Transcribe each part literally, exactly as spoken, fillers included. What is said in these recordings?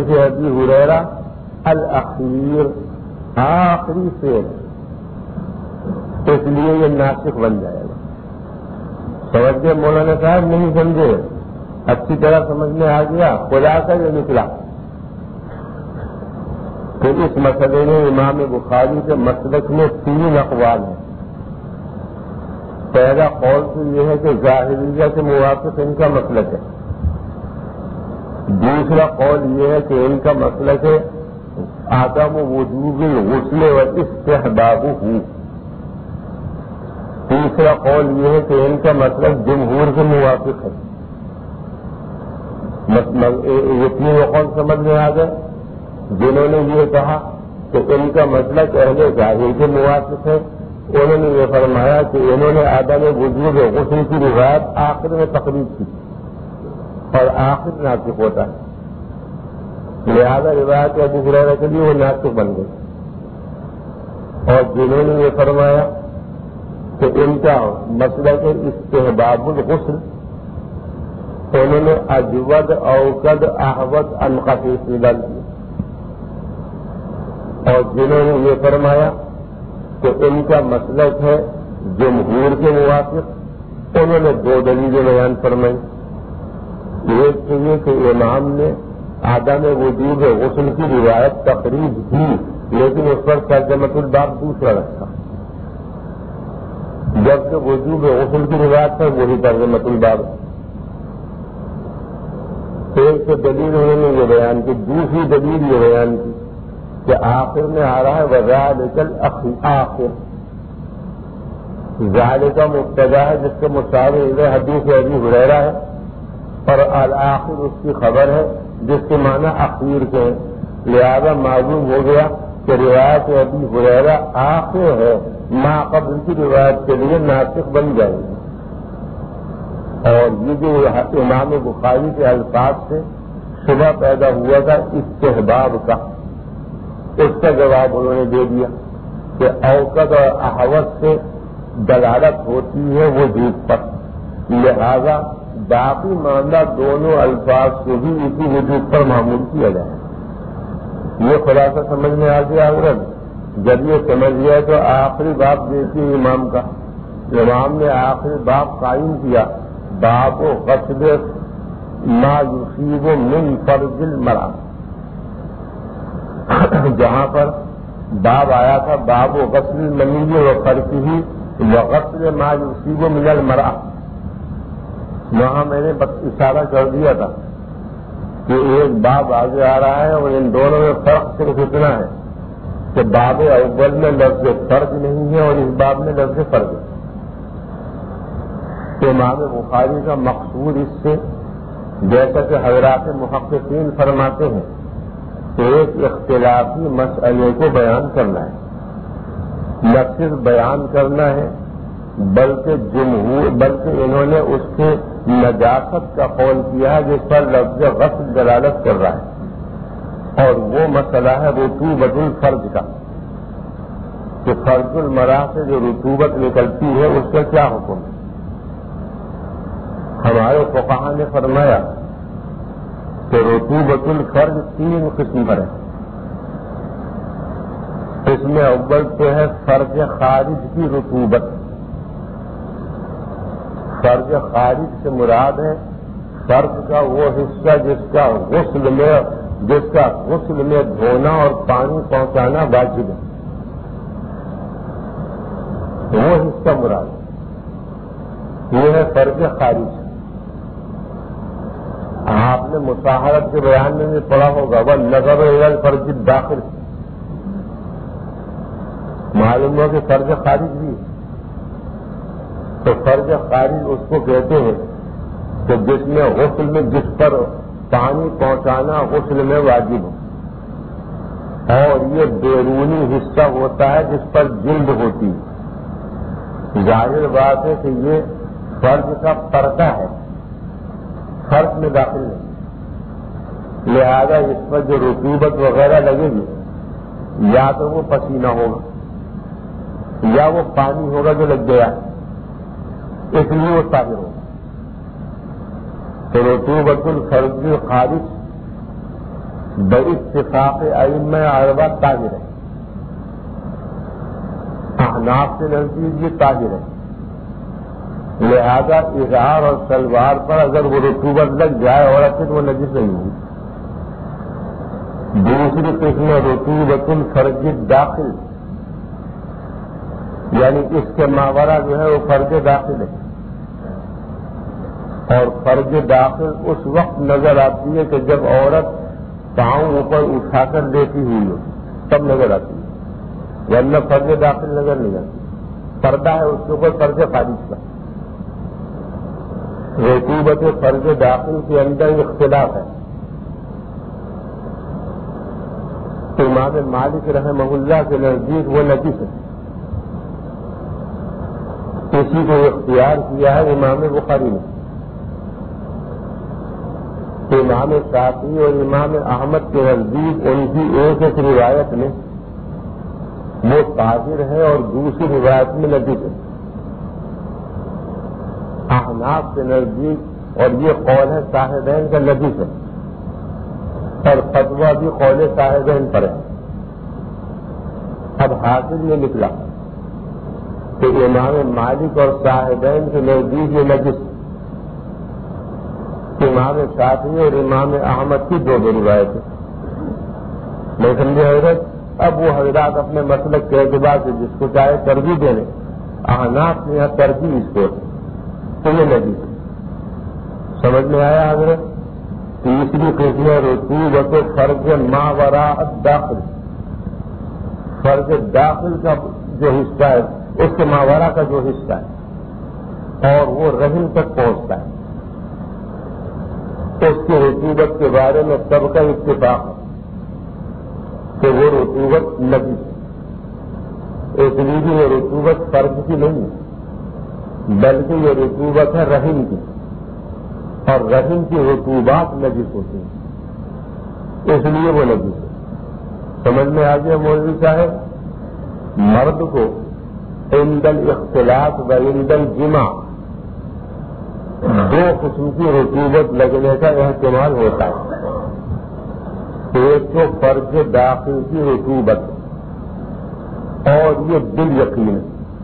حدیث ابی ہریرہ الاخیر، آخری فعل، اس لیے یہ ناسخ بن جائے گا. سمجھ گئے مولانا صاحب؟ نہیں سمجھے؟ اچھی طرح سمجھ میں آ گیا؟ خلاصہ یہ نکلا. پھر اس مسئلے میں امام بخاری کے مسلک میں تین اقوال ہیں. پہلا قول تو یہ ہے کہ ظاہریہ کے موافق ان کا مسلک ہے. دوسرا قول یہ ہے کہ ان کا مسلک ہے عدم وجوب الغسل و استحبابہ. تیسرا قول یہ ہے کہ ان کا مسلک جمہور کے موافق ہے. یہ تین قول سمجھ میں آ گئے. جنہوں نے یہ کہا کہ ان کا مسلک اہل ظاہر کے موافق ہے، انہوں نے یہ فرمایا کہ انہوں نے عدم وجوب غسل کی روایت آخر میں تقریر کی اور آخر ناسخ ہوتا ہے، لہذا روایت ابو ہریرہ کے لیے وہ ناسخ بن گئی. اور جنہوں نے یہ فرمایا کہ ان کا مسلک استحباب الغسل، انہوں نے اجود اوقد احوط انقص ڈال دی. اور جنہوں نے یہ فرمایا کہ ان کا مسلک ہے جمہور کے موافق، انہوں نے دو دلیلیں بیان فرمائی. ایک تو یہ کہ امام نے عدم وجوب غسل کی روایت تقریر کی، لیکن اس پر ترجمۃ الباب دوسرا رکھا، جبکہ وجوب غسل کی روایت پر وہی ترجمۃ الباب. ایک تو دلیل انہوں نے یہ بیان کی. دوسری دلیل یہ بیان کی کہ آخر میں آ رہا ہے وذالک الاخر، ذالک مبتدا ہے جس کے مطابق حدیث ابی ہریرہ ہے، اور الآخر اس کی خبر ہے جس کے معنی اخیر کے ہیں. لہذا معلوم ہو گیا کہ روایت ابی ہریرہ آخر ہے، ما قبل کی روایت کے لیے ناسخ بن جائے گی. اور یہ جو امام بخاری کے الفاظ سے شبہ پیدا ہوا تھا استحباب کا، اس کا جواب انہوں نے دے دیا کہ اوقد اور احوط سے دلالت ہوتی ہے وجود پر، لہذا باقی ماندہ دونوں الفاظ کو بھی اسی وجود پر معمول کیا جائے. یہ خلاصہ سمجھ میں آ گیا. عورت جب یہ سمجھ گیا تو آخری باب دیکھیے امام کا. امام نے آخری باب قائم کیا، باب و غسل ما یصیب من فرج المرأة، جہاں پر باب آیا تھا باب و غسل المنی و فرجہ و غسل ما یصیب من المرأة، وہاں میں نے بس اشارہ کر دیا تھا کہ ایک باب آگے آ رہا ہے اور ان دونوں میں فرق صرف اتنا ہے کہ باب اول میں لفظ فرق نہیں ہے اور اس باب میں لفظ فرق ہے. امام بخاری کا مقصود اس سے، جیسا کہ حضرات محققین فرماتے ہیں، کہ ایک اختلافی مسئلے کو بیان کرنا ہے، نہ صرف بیان کرنا ہے بلکہ جمہور بلکہ انہوں نے اس کے نجاست کا قول کیا ہے جس پر لفظ غسل دلالت کر رہا ہے، اور وہ مسئلہ ہے رطوبت الفرج کا، کہ فرج المرأة سے جو رطوبت نکلتی ہے اس کا کیا حکم ہے. ہمارے فقہا نے فرمایا کہ رطوبت الفرج تین قسم پر ہے. اس میں اول تو ہے فرج خارج کی رطوبت. فرج خارج سے مراد ہے فرج کا وہ حصہ جس کا غسل میں جس کا غسل میں دھونا اور پانی پہنچانا واجب ہے، وہ حصہ مراد ہے. یہ ہے فرج خارج. آپ نے مصاحرت کے بیان میں بھی پڑھا ہوگا وہ نظر الفرج داخل، معلوم ہو کہ فرج خارج بھی ہے. تو فرج خارج اس کو کہتے ہیں کہ جس میں غسل میں جس پر پانی پہنچانا غسل میں واجب ہو، اور یہ بیرونی حصہ ہوتا ہے جس پر جلد ہوتی ہے. ظاہر بات ہے کہ یہ فرج کا پردہ ہے، فرج میں داخل نہیں، لہذا اس پر جو رطوبت وغیرہ لگے گی یا تو وہ پسینہ ہوگا یا وہ پانی ہوگا جو لگ گیا، اس لیے وہ طاہر ہوگا. تو رطوبت الفرج خارج باتفاق ائمہ اربعہ طاہر ہے، احناف سے نزدیک یہ طاہر ہے، لہذا اظہار اور شلوار پر اگر وہ رطوبت لگ جائے عورت سے تو وہ نجس نہیں ہوگی۔ دوسری قسم رطوبت الفرج داخل، یعنی اس کے ماورا جو ہے وہ فرج داخل ہے، اور فرج داخل اس وقت نظر آتی ہے کہ جب عورت پاؤں اوپر اٹھا کر لیتی ہوئی ہو تب نظر آتی ہے، ورنہ فرج داخل نظر نہیں آتی، پردہ ہے اس کے اوپر فرج خارج کا۔ رطوبت فرج داخل کے اندر اختلاف ہے، امام مالک رحمہ اللہ کے نزدیک وہ نجس ہے، اسی کو اختیار کیا ہے امام بخاری نے۔ امام شافعی اور امام احمد کے نزدیک ان کی ایک ایک روایت میں وہ طاہر ہے اور دوسری روایت میں نجس ہے۔ احناف کے نزدیک اور یہ قول ہے صاحبین کا نجس ہے، اور فتویٰ بھی قول صاحبین پر ہے۔ اب حاصل یہ نکلا کہ امام مالک اور صاحبین کے نزدیک یہ نجس، امام شافعی اور امام احمد کی دو دو روایتیں، میں سمجھے حضرت۔ اب وہ حضرات اپنے مسلک کے اعتبار سے جس کو چاہے ترجیح دے لیں، احناف نے یہاں ترجیح اس کو تو یہ نجس ہے۔ سمجھ میں آیا حضرت؟ تیسری قسم رطوبت فرج ماوراء الداخل، فرج داخل کا جو حصہ ہے اس کے ماورا کا جو حصہ ہے اور وہ رحم تک پہنچتا ہے، اس کی رطوبت کے بارے میں سب کا اتفاق ہے کہ وہ رطوبت نجس ہے، اس لیے یہ رطوبت فرج کی نہیں ہے بلکہ یہ رطوبت ہے رحم کی، اور رحم کی رطوبات نجس ہوتی ہیں، اس لیے وہ نجس ہے۔ سمجھ میں آ گیا مولوی صاحب؟ مرد کو عند الاختلاط و عند الجماع دو قسم کی رطوبت لگنے کا احتمال ہوتا ہے، ایک تو فرج داخل کی رطوبت اور یہ دل یقین،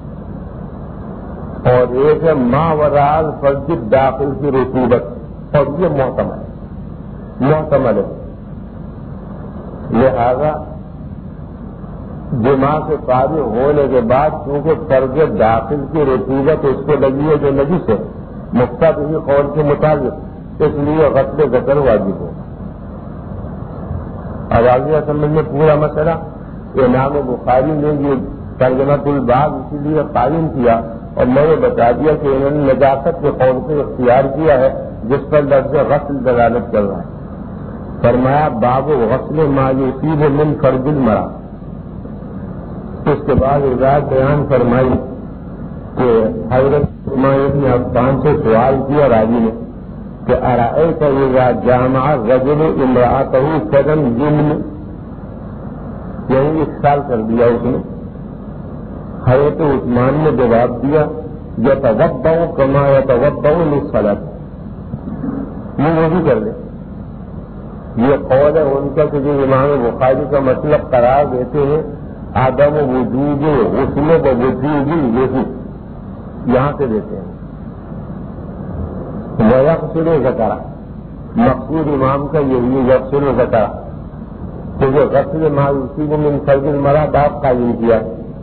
اور ایک ہے ماوراء الفرج داخل کی رطوبت، اور یہ محتمل ہے محتمل ہے لہذا جماع سے فارغ ہونے کے بعد چونکہ فرج داخل کی رطوبت اس کو لگی ہے جو نجس ہے مختلف قول کے مطابق، اس لیے غسل ذکر واجب ہو۔ اب آگے سمجھ میں پورا مسئلہ امام بخاری نے یہ ترجمۃ الباب اسی لیے قائم کیا، اور میں نے بتا دیا کہ انہوں نے نجاست کے قول سے اختیار کیا ہے جس پر لفظ غسل دلالت کر رہا ہے۔ فرمایا باب غسل ما یصیب من فرج المرأة۔ اس کے بعد روایت بیان فرمائی کہ حضرت عثمان بن عفان سے سوال کیا راوی نے کہ ارأیت اذا جامع الرجل امرأته فلم یمن، یعنی اس سال کر دیا اس نے۔ حضرت عثمان نے جواب دیا یتوضأ کما یتوضأ للصلاۃ، یہ وہ بھی کر لے۔ یہ قول ہے ان کا کہ جو امام بخاری کا مطلب قرار دیتے ہیں عدم وجوب غسل و وجوب الوضو، یہاں سے دیتے ہیں ویغسل ذکرہ، مقصود امام کا یہی یغسل ذکرہ، تو جو غسل ما یصیب من فرج المرأة باب قائم کیا۔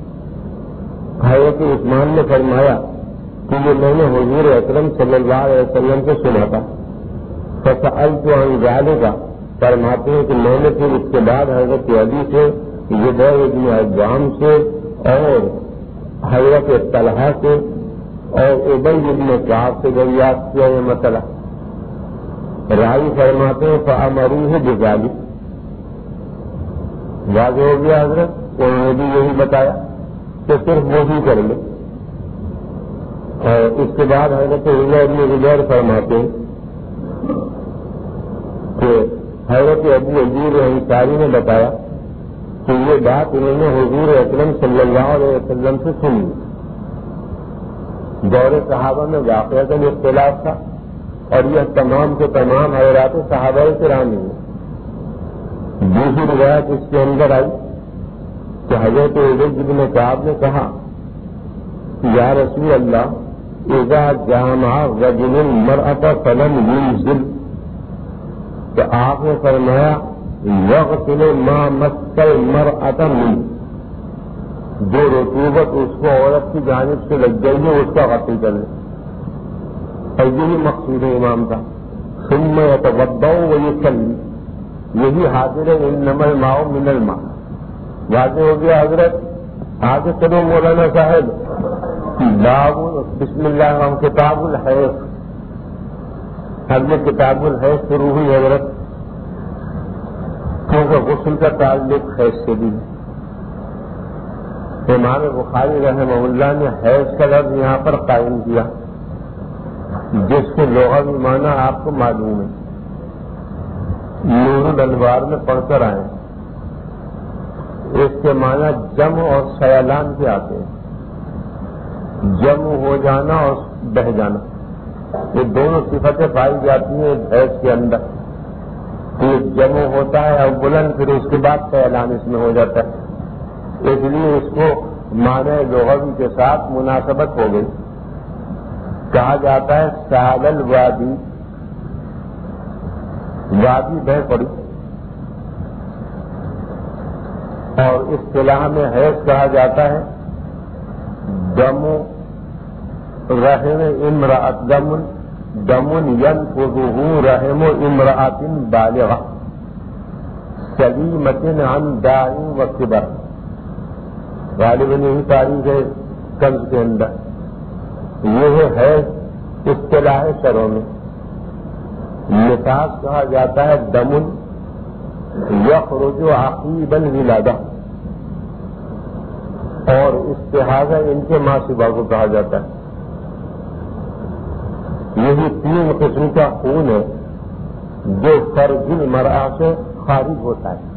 حضرت عثمان نے فرمایا کہ یہ میں نے حضور اکرم صلی اللہ علیہ وسلم سے سنا تھا، فسألت عن ذلك، فرماتے ہیں کہ میں نے پھر اس کے بعد حضرت علی سے، زبیر بن عوام سے اور حضرت طلحہ سے اور ابی بن کعب سے دریافت کیا یہ مسئلہ۔ راوی فرماتے ہیں فأمروہ بذلک، واضح ہو گیا حضرت، انہوں نے بھی یہی بتایا کہ صرف وہ بھی کر لے۔ اور اس کے بعد حضرت عمر بن زبیر فرماتے ہیں کہ حضرت ابو ایوب انصاری نے بتایا کہ یہ بات انہوں نے حضور اکرم صلی اللہ علیہ وسلم سے سنی۔ دور صحابہ میں واقعات اختلاف تھا، اور یہ تمام کے تمام حضرات صحابہ کرام ہیں، دوسری روایت اس کے اندر آئی کہ حضرت عبید بن کعب نے کہا یا رسول اللہ اذا جامع رجل المرأة فلم ينزل، کہ آپ نے فرمایا یغسل ما مس المرأة منه، جو رطوبت اس کو عورت کی جانب سے لگ جائے گی اس کا غسل کر لے، اور یہی مقصود امام کا ثم يتوضأ ويصلي، یہی حاضر ہے انما الماء من الماء۔ واضح ہو گیا حضرت؟ آگے چلو مولانا صاحب، باب بسم اللہ الرحمن کتاب الحیض، حضرت کتاب الحیض شروع ہوئی حضرت، کیونکہ غسل کا تعلق حیض سے بھی ہے۔ امام بخاری رحمہ اللہ نے حیض کا لفظ یہاں پر قائم کیا، جس کے لغوی معنی آپ کو معلوم ہے، نور الانوار میں پڑھ کر آئے۔ اس کے معنی جمع اور سیلان کے آتے ہیں، جمع ہو جانا اور بہ جانا، یہ دونوں صفتیں پائی جاتی ہیں حیض کے اندر۔ یہ جمع ہوتا ہے اور بلند، پھر اس کے بعد سیلان اس میں ہو جاتا ہے، اس لیے اس کو معنی لغوی کے ساتھ مناسبت ہو گئی۔ کہا جاتا ہے سال الوادی، وادی بہ پڑی، اور اصطلاح میں حیض کہا جاتا ہے دم رحم امرأت، دم دم ينفذه رحم امرأت بالغة سلیمة عن داع وکبر، غالباً یہی تاریخ ہے کنز کے اندر۔ یہ ہے حیض اصطلاح شرعوں میں۔ نفاس کہا جاتا ہے دم یخرج عقیب الولادہ، اور استحاضہ ان کے ماں سبا کو کہا جاتا ہے۔ یہی تین قسم کا خون ہے جو فرج المرأہ سے خارج ہوتا ہے۔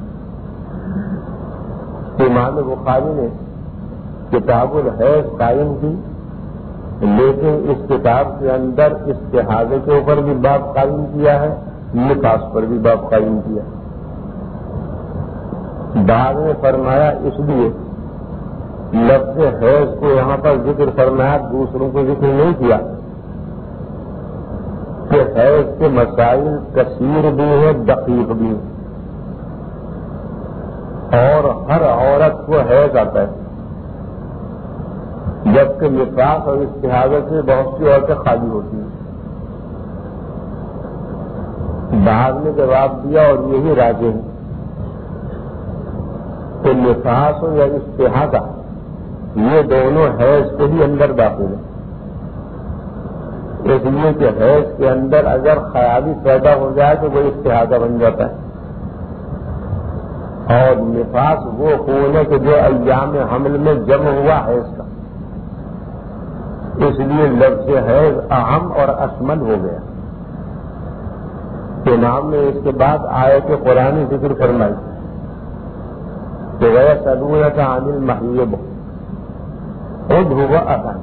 امام بخاری نے کتاب الحیض قائم کی، لیکن اس کتاب کے اندر استحاضے کے اوپر بھی باب قائم کیا ہے، نفاس پر بھی باب قائم کیا۔ بعد میں فرمایا اس لیے لفظ حیض کو یہاں پر ذکر فرمایا، دوسروں کو ذکر نہیں کیا، کہ حیض کے مسائل کثیر بھی ہیں، دقیق بھی ہیں، اور ہر عورت کو حیض آتا ہے، جبکہ نفاس اور استحاضہ سے بہت سی عورتیں خالی ہوتی ہیں۔ بعد نے جواب دیا اور یہی راجح ہے کہ نفاس یا استحاضہ یہ دونوں حیض کے ہی اندر داخل ہیں، اس لیے کہ حیض کے اندر اگر خیالی پیدا ہو جائے تو وہ استحاضہ بن جاتا ہے، اور نفاس وہ خون ہے کہ جو ایام حمل میں جمع ہوا حیض کا، اس لیے لفظ حیض اہم اور اشمل ہو گیا۔ امام نے اس کے بعد آیت قرآن ذکر فرمائی کہ وَيَسْأَلُونَكَ عَنِ الْمَحِيضِ قُلْ هُوَ أَذًى،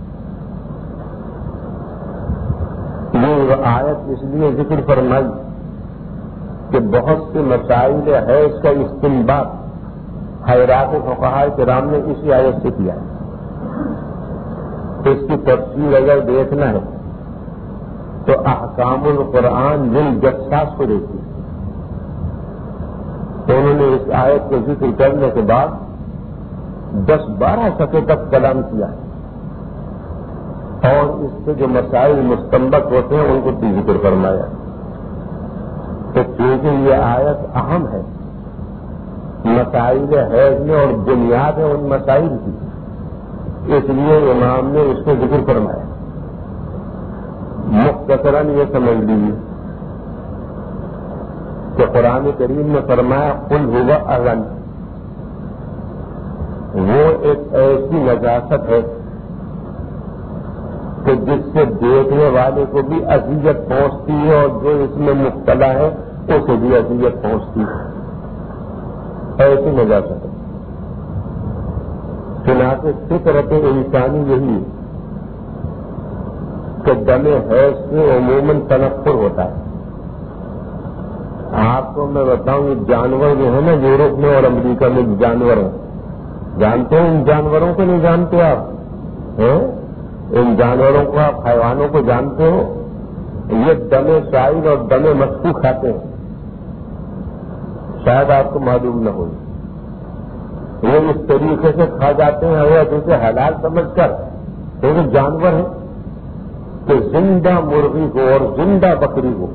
یہ آیت اس لیے ذکر فرمائی کہ بہت سے مسائل حیض کا استنباط حضرات فقہاء کرام نے اسی آیت سے کیا ہے۔ اس کی تفصیل اگر دیکھنا ہے تو احکام القرآن للجساس کو دیکھیے، انہوں نے اس آیت کو ذکر کرنے کے بعد دس بارہ صفحے تک کلام کیا ہے، اور اس سے جو مسائل مستنبط ہوتے ہیں ان کو بھی ذکر فرمایا۔ تو چونکہ یہ آیت اہم ہے مسائل حیض میں اور بنیاد ہے ان مسائل کی، اس لیے امام نے اس کو ذکر فرمایا۔ مختصراً یہ سمجھ لیجیے کہ قرآن کریم نے فرمایا قل هو اذن، وہ ایک ایسی نجاست ہے کہ جس سے دیکھنے والے کو بھی اذیت پہنچتی ہے اور جو اس میں مبتلا ہے اسے بھی اذیت پہنچتی ہے، ایسی نجاست ہے۔ چنانچہ فطرت انسانی یہی ہے کہ دم حیض سے عموماً تنفر ہوتا ہے، آپ کو میں بتاؤں یہ جانور جو ہے نا یورپ میں اور امریکہ میں جانور ہیں، جانتے ہیں ان جانوروں کو؟ نہیں جانتے آپ؟ ان جانوروں کو، آپ حیوانوں کو جانتے ہو؟ یہ دم شاعر اور دم مسکو کھاتے ہیں، شاید آپ کو معلوم نہ ہو۔ وہ اس طریقے سے کھا جاتے ہیں اور جسے حلال سمجھ کر، کیونکہ جانور ہیں کہ زندہ مرغی کو اور زندہ بکری کو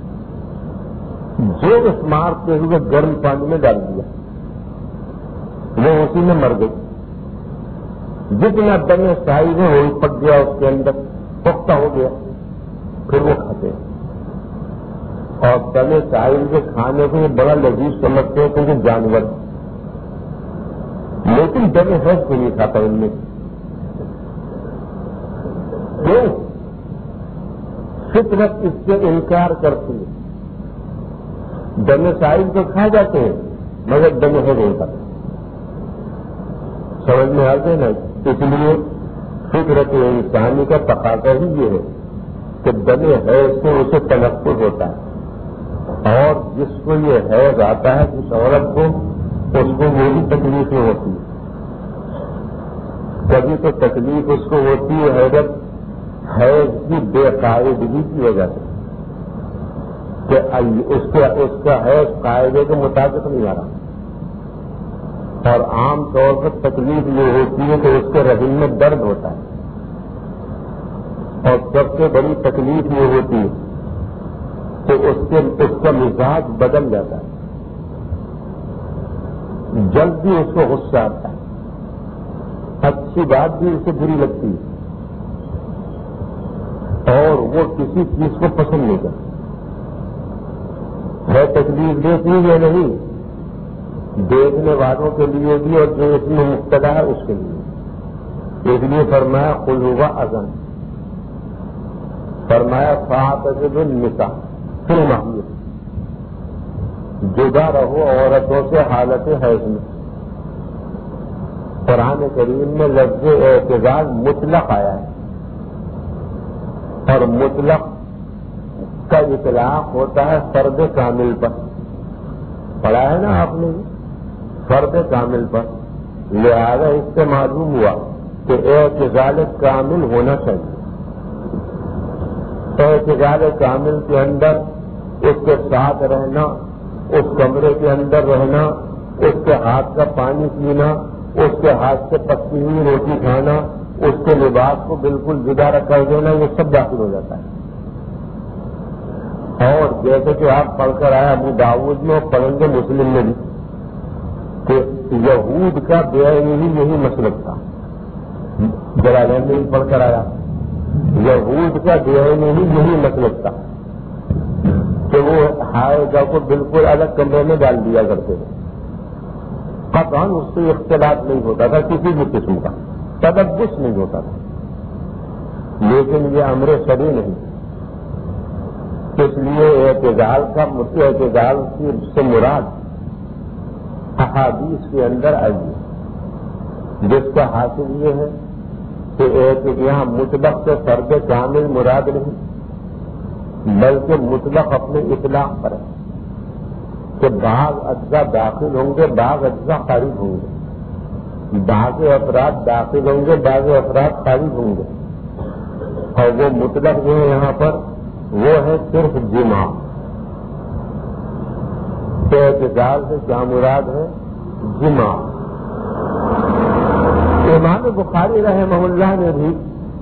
جو اس مارتے ہوئے گرم پانی میں ڈال دیا، وہ اسی میں مر گئی۔ جتنا دم شاہی ہے وہ پک گیا، اس کے اندر پختہ ہو گیا، پھر وہ کھاتے ہیں۔ اور دم شاہی کے کھانے کو یہ بڑا لذیذ سمجھتے ہیں کیونکہ جانور، لیکن دم حیض کو نہیں کھاتا ان میں۔ کیوں؟ فطرت اس سے انکار کرتی ہے۔ دم شاہی تو کھا جاتے ہیں مگر دم حیض نہیں کھاتے۔ سمجھ میں آتے نا؟ اس لیے فطرت انسانی کا تقاضا ہی یہ ہے کہ دم حیض سے اسے تلفظ ہوتا ہے، اور جس کو یہ حیض آتا ہے جس عورت کو، اس کو وہ بھی تکلیفیں ہوتی ہے۔ کبھی تو تکلیف اس کو ہوتی ہے حیرت حیض کی بے قاعدگی کی وجہ سے کہ اس کا اس کا حیض قاعدے کے مطابق نہیں آ رہا، اور عام طور پر تکلیف یہ ہوتی ہے کہ اس کے رحم میں درد ہوتا ہے، اور سب سے بڑی تکلیف یہ ہوتی ہے کہ اس کے اس کا مزاج بدل جاتا ہے، جلدی اس کو غصہ آتا ہے، اچھی بات بھی اسے بری لگتی ہے، اور وہ کسی چیز کو پسند نہیں کرتا ہے۔ تکلیف دیتی یا نہیں، دیکھنے والوں کے لیے بھی اور جو اس میں مبتلا ہے اس کے لیے۔ اس لیے فرمایا قل ہوا اذن، فرمایا فاعتزلوا النساء فی المحیض، جدا رہو عورتوں سے حالت حیض میں۔ قرآن کریم میں لفظ اعتزال مطلق آیا ہے، اور مطلق کا اطلاق ہوتا ہے فرد کامل پر، پڑھا ہے نا آپ نے، فرد کامل پر، لہذا اس سے معلوم ہوا کہ اعتزال کامل ہونا چاہیے۔ اعتزال کامل کے اندر اس کے ساتھ رہنا، اس کمرے کے اندر رہنا، اس کے ہاتھ کا پانی پینا، اس کے ہاتھ سے پکی ہوئی روٹی کھانا، اس کے لباس کو بالکل جدا کر دینا، یہ سب داخل ہو جاتا ہے۔ اور جیسے کہ آپ پڑھ کر آئے ابو داؤد میں اور پڑھیں گے مسلم میں بھی کہ یہود کا بے عینی یہی مسلک تھا، جلالین میں بھی پڑھ کر آیا، یہود کا بے عینی یہی مسلک تھا کہ وہ حائضہ کو بالکل الگ کمرے میں ڈال دیا کرتے تھے، قطعاً اس سے اختلاط نہیں ہوتا تھا کسی بھی قسم کا، تدبس نہیں ہوتا تھا، لیکن یہ امر شرعی نہیں، اس لیے اعتزال کا اعتزال سے مراد احادیث کے اندر آئی ہے، جس کا حاصل یہ ہے کہ یہاں مطلق سے فرد کامل مراد نہیں، بلکہ مطلق اپنے اطلاق پر ہے کہ بعض اجزاء داخل ہوں گے، بعض اجزاء خارج ہوں گے، بعض افراد داخل ہوں گے، بعض افراد خارج ہوں گے، اور وہ مطلق جو ہے یہاں پر وہ ہے صرف جماع۔ اعتزال سے کیا مراد ہے؟ جماع۔ امام بخاری رحمہ اللہ نے بھی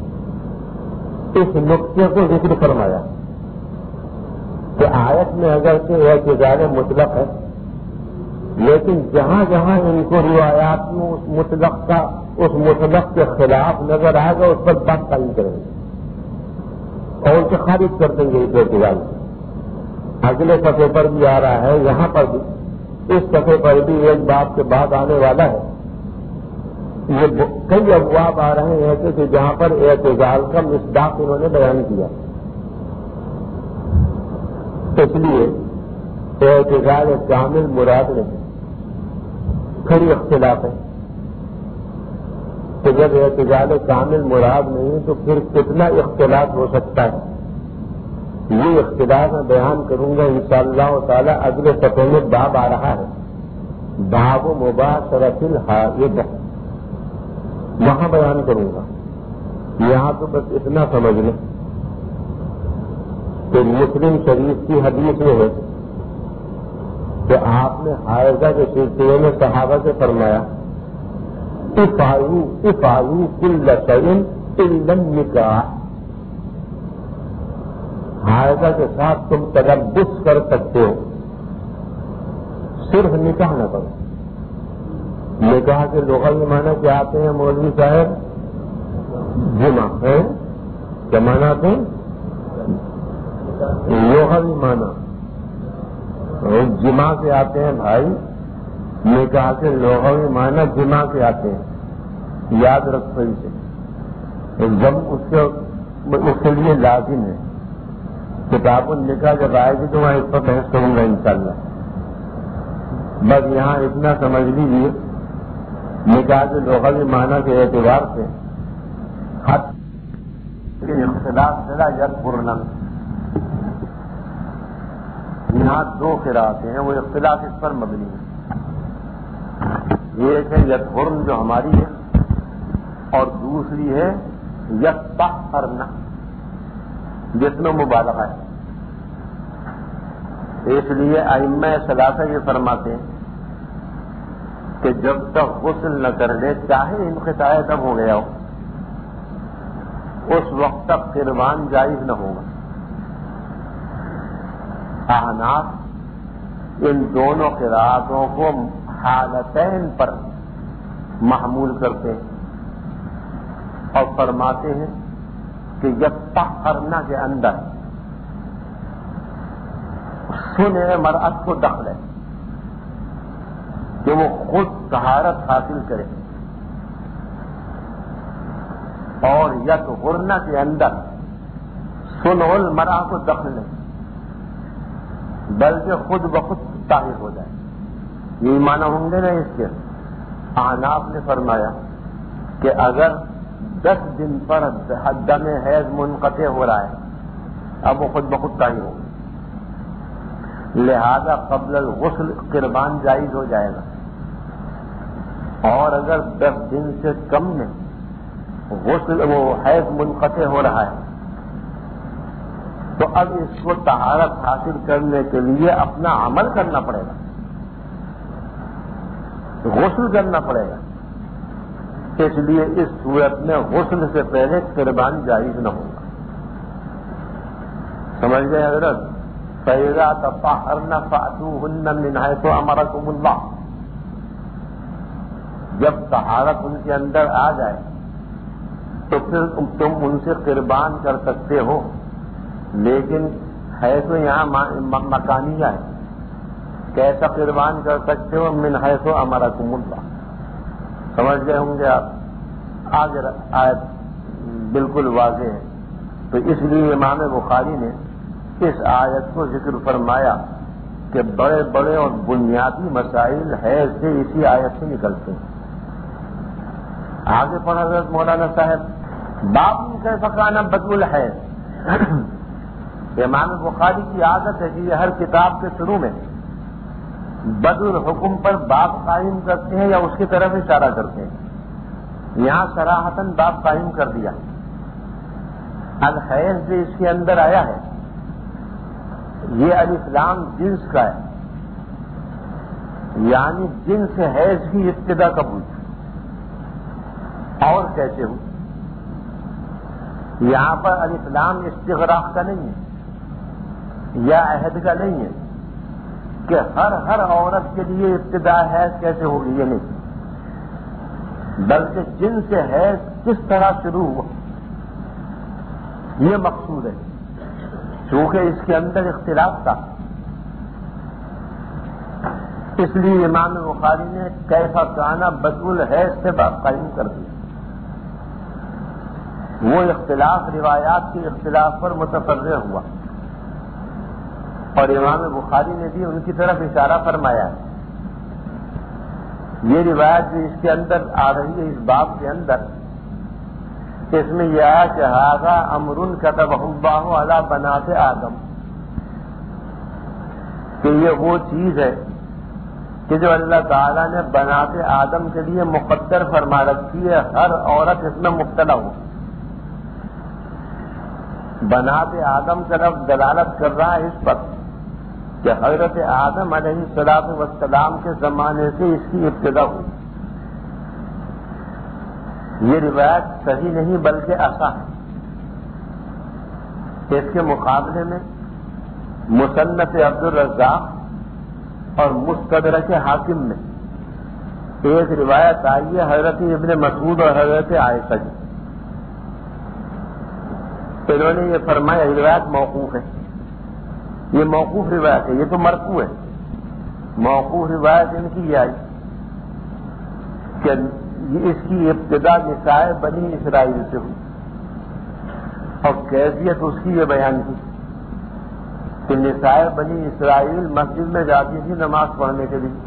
اس نقطے کو ذکر فرمایا کہ آیت میں اگرچہ اعتزال مطلق ہے، لیکن جہاں جہاں ان کو روایات میں اس مطلق کا اس مطلق کے خلاف نظر آئے گا اس پر بات قائم کریں گے اور اسے خارج کر دیں گے اس اعتزال سے۔ اگلے صفحے پر بھی آ رہا ہے، یہاں پر بھی، اس صفحے پر بھی ایک بات کے بعد آنے والا ہے۔ یہ کئی ابواب آ رہے ہیں ایسے کہ جہاں پر اعتزال کا مصداق انہوں نے بیان کیا، اس لیے اعتزال کامل مراد نہیں، پھر اختلاف ہے کہ جب اعتزال کامل مراد نہیں تو پھر کتنا اختلاف ہو سکتا ہے؟ یہ اختلاف میں بیان کروں گا انشاءاللہ تعالی اگلے صفحے میں باب آ رہا ہے، باب مباشرۃ الحائض، وہاں بیان کروں گا۔ یہاں تو بس اتنا سمجھ لیں کہ مسلم شریف کی حدیث میں ہے کہ آپ نے حائضہ کے سلسلے میں صحابہ سے فرمایا افعلوا افعلوا کل شیء الا النکاح، حائضہ کے ساتھ تم تلبس کر سکتے ہو، صرف نکاح نہ کرو۔ نکاح کے لغوی معنی کیا آتے ہیں مولوی صاحب؟ جمع ہے، کیا معنی آتے ہیں؟ لغوی معنی جمع کے آتے ہیں بھائی، نکاح کے لغوی معنی جمع کے آتے ہیں، یاد رکھو اسے، جب اس کے اس کے لیے لازم ہے۔ کتاب النکاح جب آئے گی تو میں اس پر بحث کروں گا انشاءاللہ۔ بس یہاں اتنا سمجھ لیجیے نکاح کے لغوی معنی کے اعتبار سے حد کے اختلاف چلا یکفرن، یہاں دو قراءتیں ہیں، وہ اختلاف اس پر مبنی ہے۔ ایک ہے یکفرن جو ہماری ہے، اور دوسری ہے یتطہرن جس میں مبالغہ ہے۔ اس لیے ائمہ ثلاثہ یہ فرماتے ہیں کہ جب تک غسل نہ کر لے، چاہے انقطاع دم ہو گیا ہو، اس وقت تک قربان جائز نہ ہوگا۔ احناف ان دونوں قراءتوں کو حالتین پر محمول کرتے ہیں اور فرماتے ہیں کہ یتطہرن کے اندر سنے مرأت کو دخل ہے کہ وہ خود طہارت حاصل کرے، اور یطہرن کے اندر سنع المرأة کو دخل ہے بلکہ خود بخود طاہر ہو جائے۔ یہ معنی ہوں گے نا اس کے۔ احناف نے فرمایا کہ اگر دس دن پر دم حیض منقطع ہو رہا ہے، اب وہ خود بخود طاہر ہوگا، لہذا قبل الغسل قربان جائز ہو جائے گا۔ اور اگر دس دن سے کم میں غسل وہ حیض منقطع ہو رہا ہے تو اب اس کو طہارت حاصل کرنے کے لیے اپنا عمل کرنا پڑے گا، غسل کرنا پڑے گا۔ اس لیے اس صورت میں غسل سے پہلے قربان جائز نہ ہوگا۔ سمجھ گئے حضرت؟ فَإِذَا تَطَهَّرْنَ فَأْتُوهُنَّ مِنْ حَيْثُ أَمَرَكُمُ اللَّهُ، جب طہارت ان کے اندر آ جائے تو پھر تم ان سے قربان کر سکتے ہو، لیکن ہے تو یہاں مکانیہ ہے، کیسا قربان کر سکتے ہو؟ من حیث امرکم اللہ۔ سمجھ گئے ہوں گے آپ؟ آج آیت بالکل واضح ہے۔ تو اس لیے امام بخاری نے اس آیت کو ذکر فرمایا کہ بڑے بڑے اور بنیادی مسائل حیض سے اسی آیت سے نکلتے ہیں۔ آگے پڑھ حضرت مولانا صاحب، باب کیف کان بدء الحیض۔ امام بخاری کی عادت ہے کہ یہ ہر کتاب کے شروع میں بدء الحکم پر باب قائم کرتے ہیں یا اس کی طرف اشارہ کرتے ہیں۔ یہاں صراحتاً باب قائم کر دیا۔ الحیض جو اس کے اندر آیا ہے یہ الف لام جنس کا ہے، یعنی جنس حیض کی ابتدا کب ہوئی اور کیسے ہوئی۔ یہاں پر الف لام استغراق کا نہیں ہے یا عہد کا نہیں ہے کہ ہر ہر عورت کے لیے ابتدا حیض کیسے ہوگی، یہ نہیں، بلکہ جنس حیض کس طرح شروع ہوا یہ مقصود ہے۔ چونکہ اس کے اندر اختلاف تھا، اس لیے امام بخاری نے کیف کان بدء الحیض سے باب قائم کر دیا۔ وہ اختلاف روایات کے اختلاف پر متفرع ہوا، اور امام بخاری نے بھی ان کی طرف اشارہ فرمایا ہے۔ یہ روایت جو اس کے اندر آ رہی ہے اس باب کے اندر، اس میں یہ آیا کہ ھذا امر کتبہ اللہ علی بنات آدم، کہ یہ وہ چیز ہے کہ جو اللہ تعالیٰ نے بنات آدم کے لیے مقدر فرما رکھی ہے، ہر عورت اس میں مبتلا ہو۔ بنات آدم کا لفظ دلالت کر رہا ہے اس پر کہ حضرت آدم علیہ الصلوۃ والسلام کے زمانے سے اس کی ابتدا ہوئی۔ یہ روایت صحیح نہیں بلکہ اصح ہے۔ اس کے مقابلے میں مصنف عبد الرزاق اور مستدرک حاکم میں ایک روایت آئی ہے حضرت ابن مسعود اور حضرت عائشہ کی، انہوں نے یہ فرمایا یہ روایت موقوف ہے، یہ موقوف روایت ہے، یہ تو مرفوع ہے۔ موقوف روایت ان کی یہ آئی کہ اس کی ابتدا نساء بنی اسرائیل سے ہوئی، اور کیفیت اس کی یہ بیان کی کہ نساء بنی اسرائیل مسجد میں جاتی تھی نماز پڑھنے کے لیے،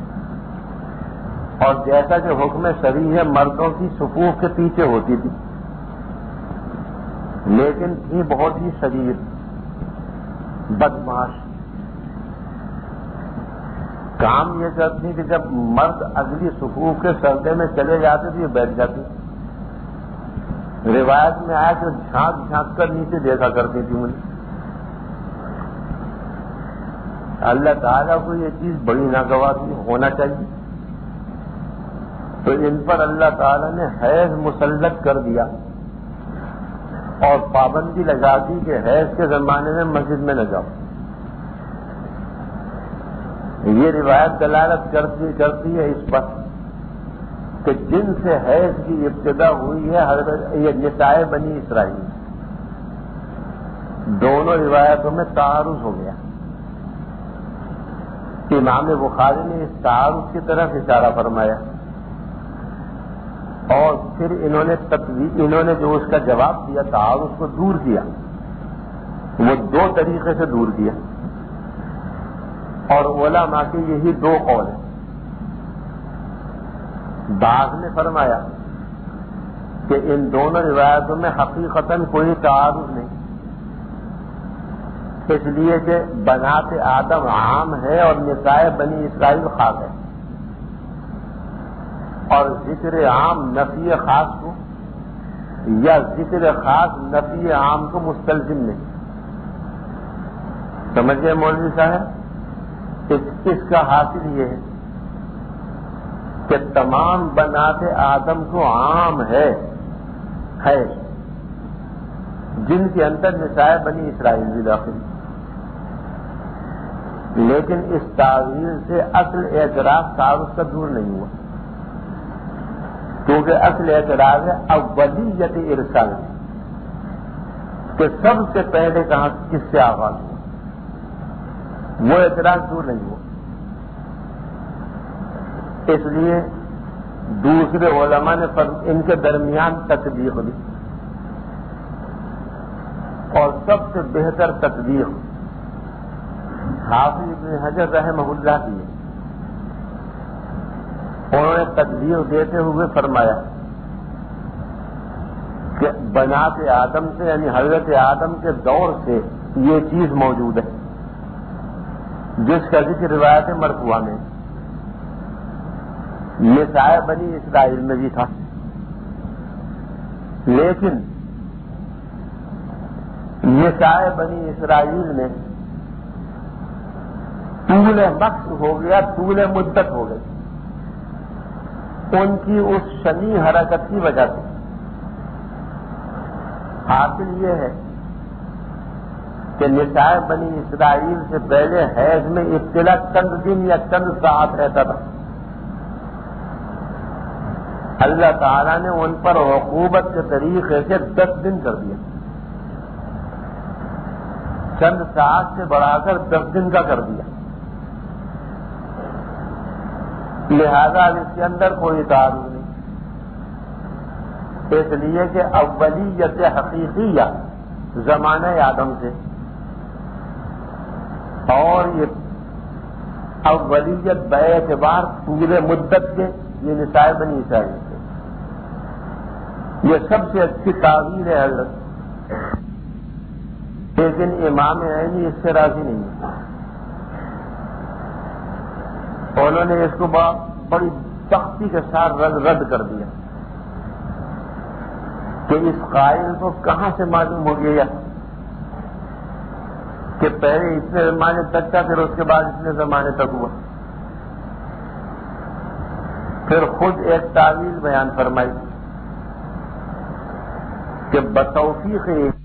اور جیسا کہ حکم شرعی ہے مردوں کی صفوف کے پیچھے ہوتی تھی، لیکن تھی بہت ہی شریر بدماش۔ کام یہ کرتی کہ جب مرد اگلی صفوف کے سردے میں چلے جاتے تھے یہ بیٹھ جاتی، روایت میں آیا کہ جھانک جھانک کر نیچے دیکھا کرتی تھی مجھے۔ اللہ تعالیٰ کو یہ چیز بڑی ناگواری ہونا چاہیے، تو ان پر اللہ تعالیٰ نے حیض مسلط کر دیا اور پابندی لگا دی کہ حیض کے زمانے میں مسجد میں نہ جاؤ۔ یہ روایت دلالت کرتی کرتی ہے اس پر کہ جن سے حیض کی ابتدا ہوئی ہے حضرت یہ نساء بنی اسرائیل، دونوں روایتوں میں تعارض ہو گیا۔ امام بخاری نے اس تعارض کی طرف اشارہ فرمایا، اور پھر انہوں نے تطویل انہوں نے جو اس کا جواب دیا تعارض کو دور کیا، وہ دو طریقے سے دور کیا، اور علماء کے یہی دو قول ہیں۔ بعض نے فرمایا کہ ان دونوں روایتوں میں حقیقتاً کوئی تعارض نہیں، اس لیے کہ بنات آدم عام ہے اور نساء بنی اسرائیل خاص ہے، اور ذکر عام نفی خاص کو یا ذکر خاص نفی عام کو مستلزم نہیں۔ سمجھ گئے مولوی صاحب؟ اس کا حاصل یہ ہے کہ تمام بنات آدم کو عام ہے ہے جن کے اندر نساء بنی اسرائیل بھی داخل، لیکن اس تعویل سے اصل اعتراض تعارض کا دور نہیں ہوا، کیونکہ اصل اعتراض ہے اولیت ارسال، کہ سب سے پہلے کہاں کس سے آغاز ہوا، وہ اعتراض دور نہیں ہوا۔ اس لیے دوسرے علماء نے ان کے درمیان تطبیق دی، اور سب سے بہتر تطبیق حافظ ابن حجر رحمہ اللہ کی ہے۔ انہوں نے تطبیق دیتے ہوئے فرمایا کہ بنات آدم سے یعنی حضرت آدم کے دور سے یہ چیز موجود ہے، جس کا ذکر روایت مرفوعہ میں نساء بنی اسرائیل میں بھی تھا، لیکن نساء بنی اسرائیل میں طول مقص ہو گیا، طول مدت ہو گئی ان کی اس شنی حرکت کی وجہ سے۔ حاصل یہ ہے کہ نساء بنی اسرائیل سے پہلے حیض میں ابتلا چند دن یا چند ساعت رہتا تھا، اللہ تعالیٰ نے ان پر عقوبت کے طریقے سے دس دن کر دیا، چند ساعت سے بڑھا کر دس دن کا کر دیا، لہذا اس کے اندر کوئی تعارض نہیں، اس لیے کہ اولیت حقیقیہ زمانہ آدم سے اور یہ اولیت بے اعتبار پورے مدت کے یہ نساء بنی اسرائیل سے، یہ سب سے اچھی تعبیر ہے حضرت، لیکن امام عینی اس سے راضی نہیں ہے۔ انہوں نے اس کو بڑی سختی کے ساتھ رد رد کر دیا کہ اس قائل کو کہاں سے معلوم ہو گیا کہ پہلے اتنے زمانے تک تھا، پھر اس کے بعد اتنے زمانے تک ہوا۔ پھر خود ایک تعویل بیان فرمائی کہ بتوفیق